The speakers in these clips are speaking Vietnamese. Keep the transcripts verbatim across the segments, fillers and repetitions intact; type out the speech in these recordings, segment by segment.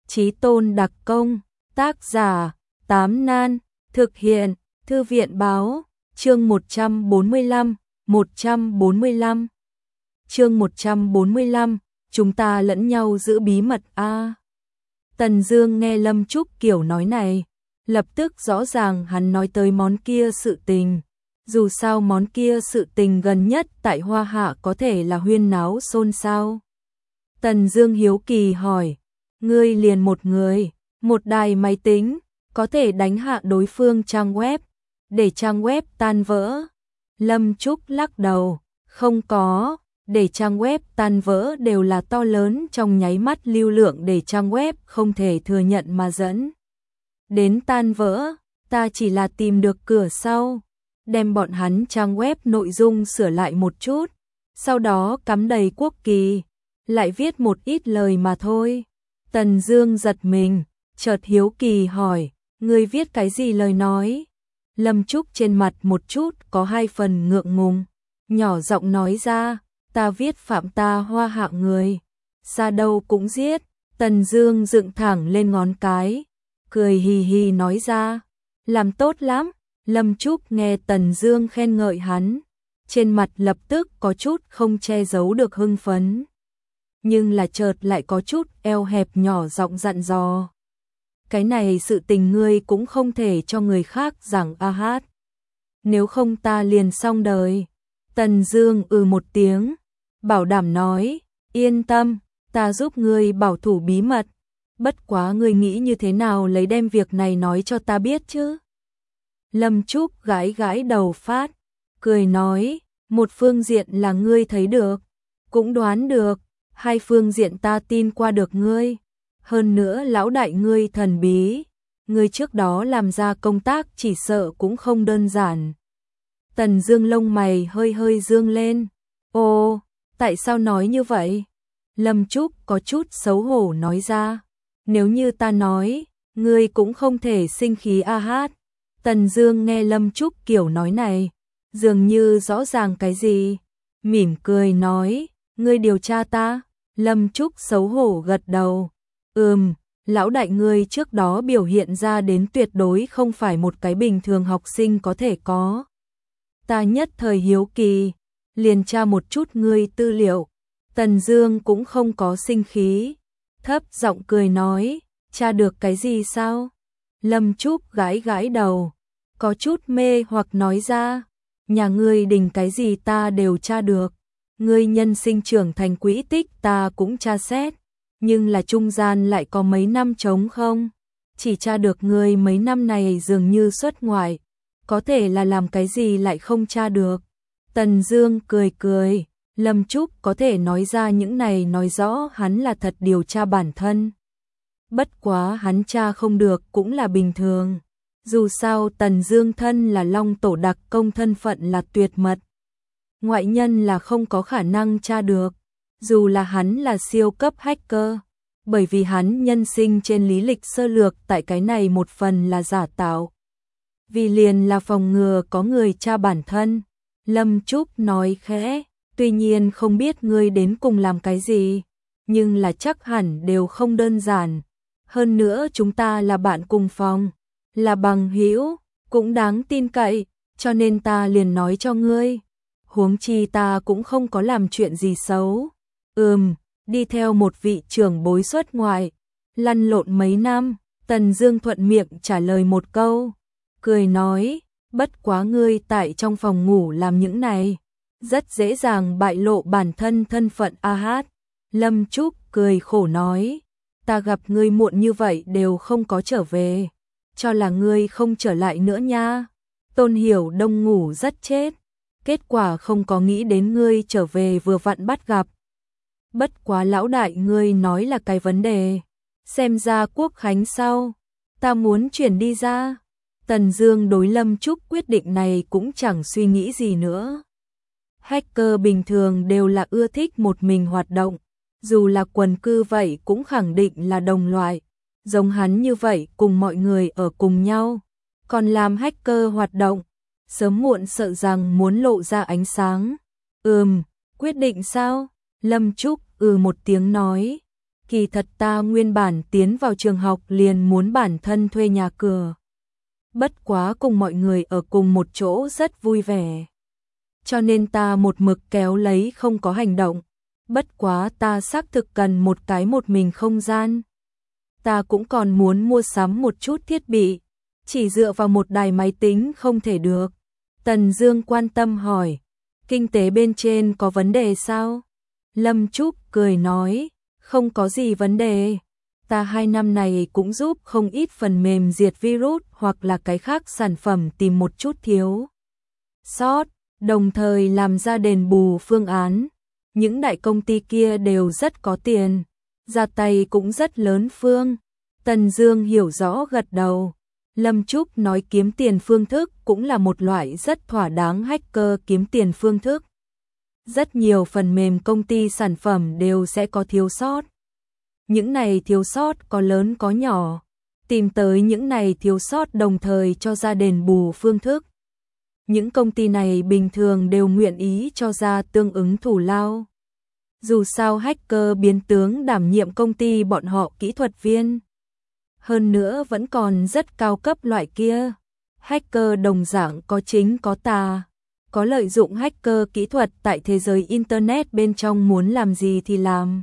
Chí tôn đặc công, tác giả, Tám Nan, thực hiện, Thư viện báo, chương một trăm bốn mươi lăm, một trăm bốn mươi lăm. Chương một trăm bốn mươi lăm, chúng ta lẫn nhau giữ bí mật a. À. Tần Dương nghe Lâm Trúc kiểu nói này, lập tức rõ ràng hắn nói tới món kia sự tình. Dù sao món kia sự tình gần nhất tại Hoa Hạ có thể là huyên náo xôn xao. Tần Dương hiếu kỳ hỏi, ngươi liền một người, một đài máy tính, có thể đánh hạ đối phương trang web, để trang web tan vỡ? Lâm Trúc lắc đầu, không có, để trang web tan vỡ đều là to lớn trong nháy mắt lưu lượng để trang web không thể thừa nhận mà dẫn đến tan vỡ, ta chỉ là tìm được cửa sau, đem bọn hắn trang web nội dung sửa lại một chút, sau đó cắm đầy quốc kỳ, lại viết một ít lời mà thôi. Tần Dương giật mình, chợt hiếu kỳ hỏi, ngươi viết cái gì lời nói? Lâm Trúc trên mặt một chút có hai phần ngượng ngùng, nhỏ giọng nói ra, ta viết phạm ta Hoa Hạ người, xa đâu cũng giết. Tần Dương dựng thẳng lên ngón cái, cười hì hì nói ra, làm tốt lắm. Lâm Trúc nghe Tần Dương khen ngợi hắn, trên mặt lập tức có chút không che giấu được hưng phấn, nhưng là chợt lại có chút eo hẹp nhỏ giọng dặn dò, cái này sự tình ngươi cũng không thể cho người khác giảng a hát, nếu không ta liền xong đời. Tần Dương ừ một tiếng, bảo đảm nói, yên tâm, ta giúp ngươi bảo thủ bí mật, bất quá ngươi nghĩ như thế nào lấy đem việc này nói cho ta biết chứ? Lâm Trúc gãi gãi đầu phát, cười nói, một phương diện là ngươi thấy được, cũng đoán được, hai phương diện ta tin qua được ngươi, hơn nữa lão đại ngươi thần bí, ngươi trước đó làm ra công tác chỉ sợ cũng không đơn giản. Tần Dương lông mày hơi hơi dương lên, ồ, tại sao nói như vậy? Lâm Trúc có chút xấu hổ nói ra, nếu như ta nói, ngươi cũng không thể sinh khí a hát. Tần Dương nghe Lâm Trúc kiểu nói này, dường như rõ ràng cái gì, mỉm cười nói, ngươi điều tra ta? Lâm Trúc xấu hổ gật đầu, ừm, lão đại ngươi trước đó biểu hiện ra đến tuyệt đối không phải một cái bình thường học sinh có thể có. Ta nhất thời hiếu kỳ, liền tra một chút ngươi tư liệu. Tần Dương cũng không có sinh khí, thấp giọng cười nói, tra được cái gì sao? Lâm Trúc gãi gãi đầu, có chút mê hoặc nói ra, nhà ngươi đình cái gì ta đều tra được, ngươi nhân sinh trưởng thành quỹ tích ta cũng tra xét, nhưng là trung gian lại có mấy năm trống không, chỉ tra được ngươi mấy năm này dường như xuất ngoại, có thể là làm cái gì lại không tra được. Tần Dương cười cười, Lâm Trúc có thể nói ra những này nói rõ hắn là thật điều tra bản thân. Bất quá hắn tra không được cũng là bình thường. Dù sao Tần Dương thân là Long Tổ đặc công, thân phận là tuyệt mật, ngoại nhân là không có khả năng tra được. Dù là hắn là siêu cấp hacker, bởi vì hắn nhân sinh trên lý lịch sơ lược tại cái này một phần là giả tạo, vì liền là phòng ngừa có người tra bản thân. Lâm Trúc nói khẽ, tuy nhiên không biết ngươi đến cùng làm cái gì, nhưng là chắc hẳn đều không đơn giản. Hơn nữa chúng ta là bạn cùng phòng, là bằng hữu, cũng đáng tin cậy, cho nên ta liền nói cho ngươi. Huống chi ta cũng không có làm chuyện gì xấu. Ừm, đi theo một vị trưởng bối xuất ngoại, lăn lộn mấy năm. Tần Dương thuận miệng trả lời một câu, cười nói, bất quá ngươi tại trong phòng ngủ làm những này, rất dễ dàng bại lộ bản thân thân phận a hát. Lâm Trúc cười khổ nói, ta gặp ngươi muộn như vậy đều không có trở về, cho là ngươi không trở lại nữa nha. Tôn Hiểu Đông ngủ rất chết, kết quả không có nghĩ đến ngươi trở về vừa vặn bắt gặp. Bất quá lão đại ngươi nói là cái vấn đề, xem ra quốc khánh sau, ta muốn chuyển đi ra. Tần Dương đối Lâm Trúc quyết định này cũng chẳng suy nghĩ gì nữa. Hacker bình thường đều là ưa thích một mình hoạt động, dù là quần cư vậy cũng khẳng định là đồng loại, giống hắn như vậy cùng mọi người ở cùng nhau, còn làm hacker hoạt động, sớm muộn sợ rằng muốn lộ ra ánh sáng. Ừm, quyết định sao? Lâm Trúc ừ một tiếng nói, Kỳ thật ta nguyên bản tiến vào trường học liền muốn bản thân thuê nhà cửa. Bất quá cùng mọi người ở cùng một chỗ rất vui vẻ. Cho nên ta một mực kéo lấy không có hành động. Bất quá ta xác thực cần một cái một mình không gian. Ta cũng còn muốn mua sắm một chút thiết bị. Chỉ dựa vào một đài máy tính không thể được. Tần Dương quan tâm hỏi. Kinh tế bên trên có vấn đề sao? Lâm Trúc cười nói. Không có gì vấn đề. Ta hai năm này cũng giúp không ít phần mềm diệt virus hoặc là cái khác sản phẩm tìm một chút thiếu sót, đồng thời làm ra đền bù phương án. Những đại công ty kia đều rất có tiền, ra tay cũng rất lớn phương. Tần Dương hiểu rõ gật đầu. Lâm Trúc nói kiếm tiền phương thức cũng là một loại rất thỏa đáng hacker kiếm tiền phương thức. Rất nhiều phần mềm công ty sản phẩm đều sẽ có thiếu sót. Những này thiếu sót có lớn có nhỏ, tìm tới những này thiếu sót đồng thời cho ra đền bù phương thức. Những công ty này bình thường đều nguyện ý cho ra tương ứng thù lao. Dù sao hacker biến tướng đảm nhiệm công ty bọn họ kỹ thuật viên. Hơn nữa vẫn còn rất cao cấp loại kia. Hacker đồng dạng có chính có tà. Có lợi dụng hacker kỹ thuật tại thế giới Internet bên trong muốn làm gì thì làm.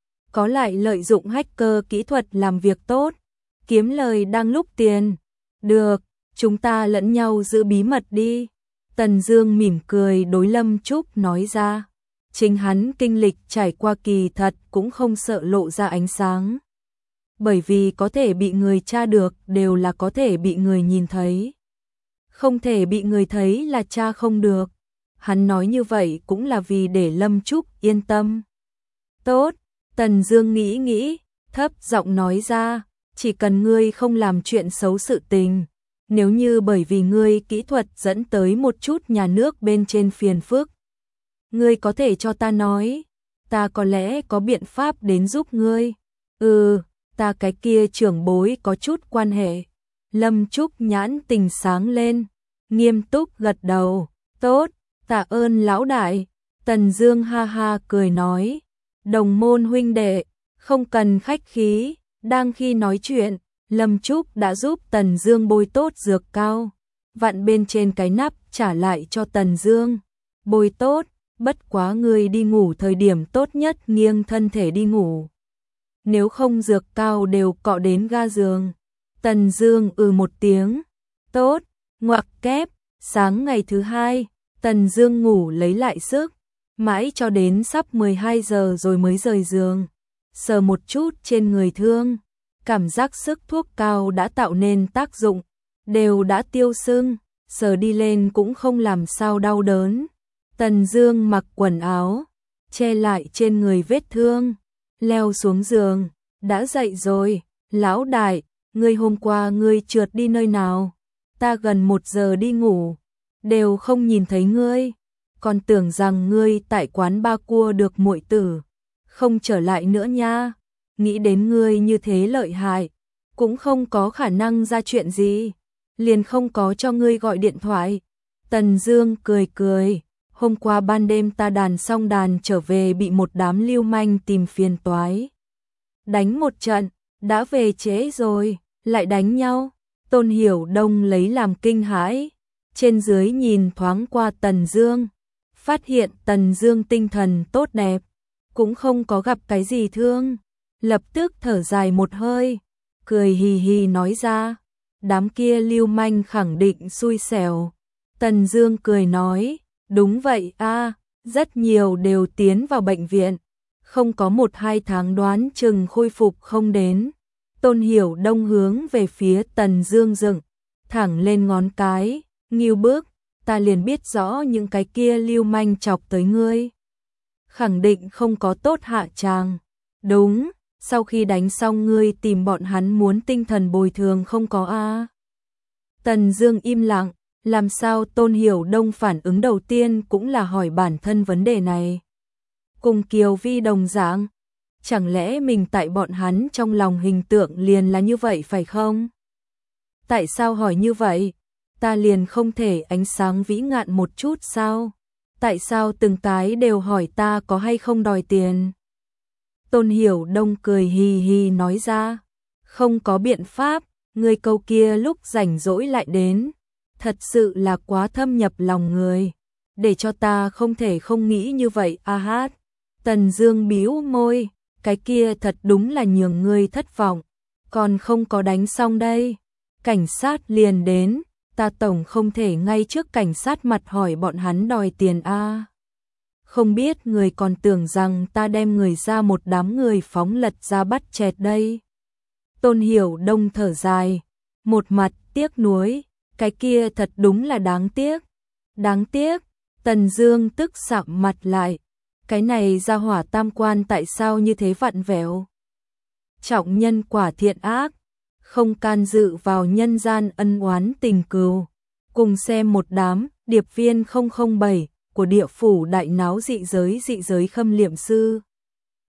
Có lại lợi dụng hacker kỹ thuật làm việc tốt, kiếm lời đang lúc tiền. Được, chúng ta lẫn nhau giữ bí mật đi. Tần Dương mỉm cười đối Lâm Trúc nói ra. Chính hắn kinh lịch trải qua kỳ thật cũng không sợ lộ ra ánh sáng. Bởi vì có thể bị người tra được đều là có thể bị người nhìn thấy. Không thể bị người thấy là tra không được. Hắn nói như vậy cũng là vì để Lâm Trúc yên tâm. Tốt. Tần Dương nghĩ nghĩ, thấp giọng nói ra, chỉ cần ngươi không làm chuyện xấu sự tình, nếu như bởi vì ngươi kỹ thuật dẫn tới một chút nhà nước bên trên phiền phức, ngươi có thể cho ta nói, ta có lẽ có biện pháp đến giúp ngươi. Ừ, ta cái kia trưởng bối có chút quan hệ. Lâm Trúc nhãn tình sáng lên, nghiêm túc gật đầu, tốt, tạ ơn lão đại. Tần Dương ha ha cười nói. Đồng môn huynh đệ, không cần khách khí. Đang khi nói chuyện, Lâm Trúc đã giúp Tần Dương bôi tốt dược cao, vặn bên trên cái nắp trả lại cho Tần Dương. Bôi tốt, bất quá ngươi đi ngủ thời điểm tốt nhất nghiêng thân thể đi ngủ. Nếu không dược cao đều cọ đến ga giường. Tần Dương ừ một tiếng. Tốt, ngoặc kép. Sáng ngày thứ hai, Tần Dương ngủ lấy lại sức. Mãi cho đến sắp mười hai giờ rồi mới rời giường, sờ một chút trên người thương, cảm giác sức thuốc cao đã tạo nên tác dụng, đều đã tiêu sưng, sờ đi lên cũng không làm sao đau đớn. Tần Dương mặc quần áo, che lại trên người vết thương, leo xuống giường, đã dậy rồi, lão đại, ngươi hôm qua ngươi trượt đi nơi nào? Ta gần một giờ đi ngủ, đều không nhìn thấy ngươi. Còn tưởng rằng ngươi tại quán ba cua được muội tử, không trở lại nữa nha. Nghĩ đến ngươi như thế lợi hại, cũng không có khả năng ra chuyện gì, liền không có cho ngươi gọi điện thoại. Tần Dương cười cười, hôm qua ban đêm ta đàn xong đàn trở về bị một đám lưu manh tìm phiền toái. Đánh một trận, đã về trễ rồi, lại đánh nhau. Tôn Hiểu Đông lấy làm kinh hãi, trên dưới nhìn thoáng qua Tần Dương. Phát hiện Tần Dương tinh thần tốt đẹp, cũng không có gặp cái gì thương, lập tức thở dài một hơi, cười hì hì nói ra, đám kia lưu manh khẳng định xui xẻo. Tần Dương cười nói, đúng vậy a, rất nhiều đều tiến vào bệnh viện, không có một hai tháng đoán chừng khôi phục không đến. Tôn Hiểu Đông hướng về phía Tần Dương dựng thẳng lên ngón cái, nghêu bước. Ta liền biết rõ những cái kia lưu manh chọc tới ngươi, khẳng định không có tốt hạ tràng. Đúng, sau khi đánh xong ngươi tìm bọn hắn muốn tinh thần bồi thường không có a? Tần Dương im lặng, làm sao Tôn Hiểu Đông phản ứng đầu tiên cũng là hỏi bản thân vấn đề này. Cùng Kiều Vi đồng dạng, chẳng lẽ mình tại bọn hắn trong lòng hình tượng liền là như vậy phải không? Tại sao hỏi như vậy? Ta liền không thể ánh sáng vĩ ngạn một chút sao? Tại sao từng cái đều hỏi ta có hay không đòi tiền? Tôn Hiểu Đông cười hì hì nói ra, không có biện pháp, người câu kia lúc rảnh rỗi lại đến, thật sự là quá thâm nhập lòng người, để cho ta không thể không nghĩ như vậy a hát. Tần Dương bĩu môi, cái kia thật đúng là nhường ngươi thất vọng, còn không có đánh xong đây. Cảnh sát liền đến, ta tổng không thể ngay trước cảnh sát mặt hỏi bọn hắn đòi tiền a. Không biết người còn tưởng rằng ta đem người ra một đám người phóng lật ra bắt chẹt đây. Tôn Hiểu Đông thở dài, một mặt tiếc nuối, cái kia thật đúng là đáng tiếc. Đáng tiếc, Tần Dương tức sạm mặt lại, cái này ra hỏa tam quan tại sao như thế vặn vẹo. Trọng nhân quả thiện ác, không can dự vào nhân gian ân oán tình cừu. Cùng xem một đám điệp viên không không bảy của địa phủ đại náo dị giới dị giới khâm liệm sư.